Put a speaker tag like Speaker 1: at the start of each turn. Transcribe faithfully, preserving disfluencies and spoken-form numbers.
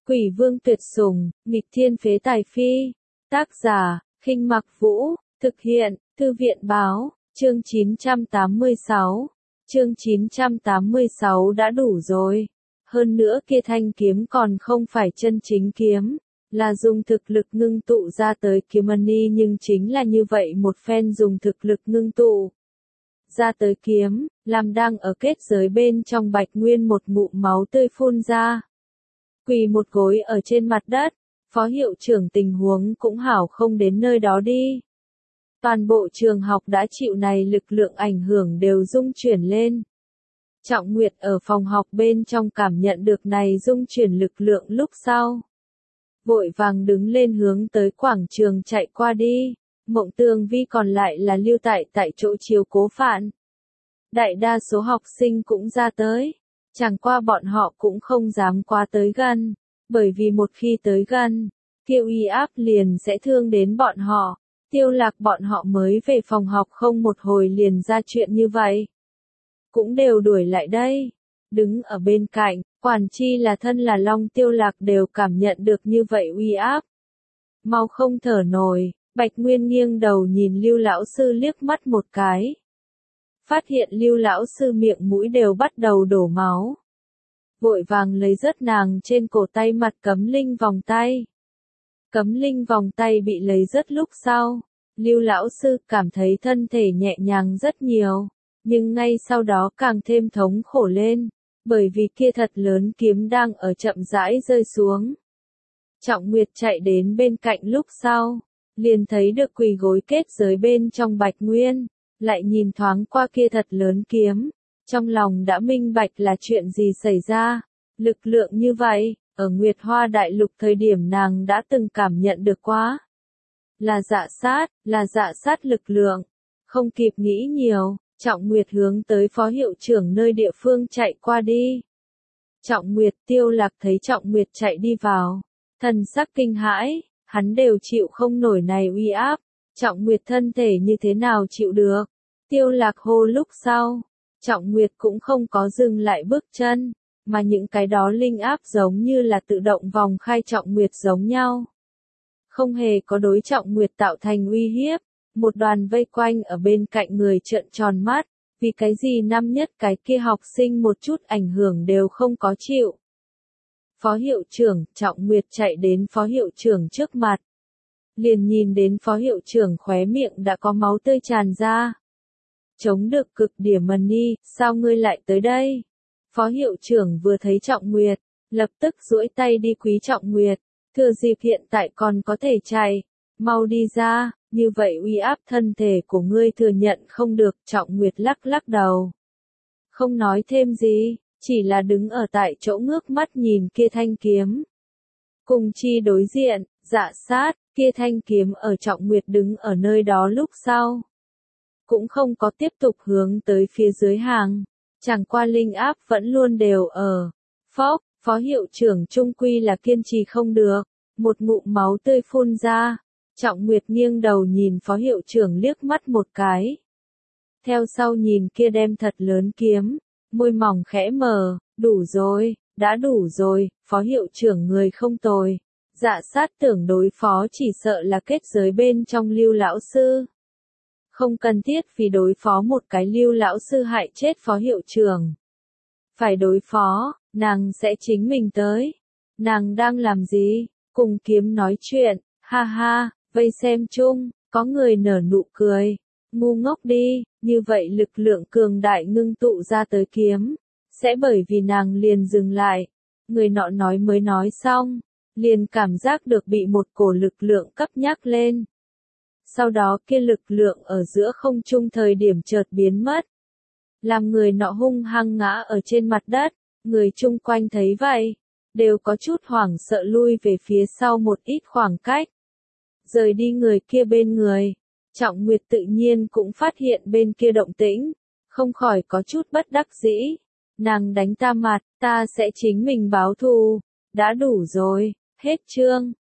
Speaker 1: Quỷ vương tuyệt sủng, nghịch thiên phế tài phi. Tác giả, Khinh Mặc Vũ, thực hiện, Thư viện báo, chương chín trăm tám mươi sáu. Chương chín trăm tám mươi sáu đã đủ rồi. Hơn nữa kia thanh kiếm còn không phải chân chính kiếm, là dùng thực lực ngưng tụ ra tới kiếm money, nhưng chính là như vậy một phen dùng thực lực ngưng tụ ra tới kiếm, làm đang ở kết giới bên trong Bạch Nguyên một ngụm máu tươi phun ra. Quỳ một gối ở trên mặt đất, phó hiệu trưởng tình huống cũng hảo không đến nơi đó đi. Toàn bộ trường học đã chịu này lực lượng ảnh hưởng đều rung chuyển lên. Trọng Nguyệt ở phòng học bên trong cảm nhận được này rung chuyển lực lượng lúc sau. Vội vàng đứng lên hướng tới quảng trường chạy qua đi, Mộng Tường Vi còn lại là lưu tại tại chỗ chiếu cố Phạn. Đại đa số học sinh cũng ra tới, chẳng qua bọn họ cũng không dám qua tới gần, bởi vì một khi tới gần, kia uy áp liền sẽ thương đến bọn họ. Tiêu Lạc bọn họ mới về phòng học không một hồi liền ra chuyện như vậy. Cũng đều đuổi lại đây. Đứng ở bên cạnh, quản chi là thân là Long Tiêu Lạc đều cảm nhận được như vậy uy áp. Mau không thở nổi, Bạch Nguyên nghiêng đầu nhìn Lưu lão sư liếc mắt một cái. Phát hiện Lưu lão sư miệng mũi đều bắt đầu đổ máu. Vội vàng lấy rớt nàng trên cổ tay mặt cấm linh vòng tay. Cấm linh vòng tay bị lấy rớt lúc sau, Lưu lão sư cảm thấy thân thể nhẹ nhàng rất nhiều, nhưng ngay sau đó càng thêm thống khổ lên, bởi vì kia thật lớn kiếm đang ở chậm rãi rơi xuống. Trọng Nguyệt chạy đến bên cạnh lúc sau, liền thấy được quỳ gối kết giới bên trong Bạch Nguyên, lại nhìn thoáng qua kia thật lớn kiếm, trong lòng đã minh bạch là chuyện gì xảy ra. Lực lượng như vậy, ở Nguyệt Hoa Đại Lục thời điểm nàng đã từng cảm nhận được quá. Là dạ sát, là dạ sát lực lượng. Không kịp nghĩ nhiều, Trọng Nguyệt hướng tới phó hiệu trưởng nơi địa phương chạy qua đi. Trọng Nguyệt, Tiêu Lạc thấy Trọng Nguyệt chạy đi vào, thần sắc kinh hãi, hắn đều chịu không nổi này uy áp, Trọng Nguyệt thân thể như thế nào chịu được. Tiêu Lạc hô lúc sau, Trọng Nguyệt cũng không có dừng lại bước chân, mà những cái đó linh áp giống như là tự động vòng khai Trọng Nguyệt giống nhau. Không hề có đối Trọng Nguyệt tạo thành uy hiếp, một đoàn vây quanh ở bên cạnh người trợn tròn mắt, vì cái gì năm nhất cái kia học sinh một chút ảnh hưởng đều không có chịu. Phó hiệu trưởng, Trọng Nguyệt chạy đến phó hiệu trưởng trước mặt. Liền nhìn đến phó hiệu trưởng khóe miệng đã có máu tươi tràn ra. Chống được cực điểm money, sao ngươi lại tới đây? Phó hiệu trưởng vừa thấy Trọng Nguyệt, lập tức duỗi tay đi quý Trọng Nguyệt, thừa dịp hiện tại còn có thể chạy, mau đi ra, như vậy uy áp thân thể của ngươi thừa nhận không được. Trọng Nguyệt lắc lắc đầu. Không nói thêm gì, chỉ là đứng ở tại chỗ ngước mắt nhìn kia thanh kiếm. Cùng chi đối diện, dạ sát, kia thanh kiếm ở Trọng Nguyệt đứng ở nơi đó lúc sau. Cũng không có tiếp tục hướng tới phía dưới hàng, chẳng qua linh áp vẫn luôn đều ở. Phốc, phó hiệu trưởng trung quy là kiên trì không được, một ngụm máu tươi phun ra. Trọng Nguyệt nghiêng đầu nhìn phó hiệu trưởng liếc mắt một cái. Theo sau nhìn kia đem thật lớn kiếm, môi mỏng khẽ mờ, đủ rồi, đã đủ rồi, phó hiệu trưởng người không tồi. Dạ sát tưởng đối phó chỉ sợ là kết giới bên trong Lưu lão sư. Không cần thiết vì đối phó một cái Lưu lão sư hại chết phó hiệu trưởng. Phải đối phó, nàng sẽ chính mình tới. Nàng đang làm gì? Cùng kiếm nói chuyện, ha ha, vây xem chung, có người nở nụ cười. Ngu ngốc đi, như vậy lực lượng cường đại ngưng tụ ra tới kiếm, sẽ bởi vì nàng liền dừng lại. Người nọ nói mới nói xong, liền cảm giác được bị một cổ lực lượng cấp nhắc lên. Sau đó kia lực lượng ở giữa không trung thời điểm chợt biến mất. Làm người nọ hung hăng ngã ở trên mặt đất, người chung quanh thấy vậy, đều có chút hoảng sợ lui về phía sau một ít khoảng cách. Rời đi người kia bên người, Trọng Nguyệt tự nhiên cũng phát hiện bên kia động tĩnh, không khỏi có chút bất đắc dĩ. Nàng đánh ta mặt, ta sẽ chính mình báo thù, đã đủ rồi, hết chương.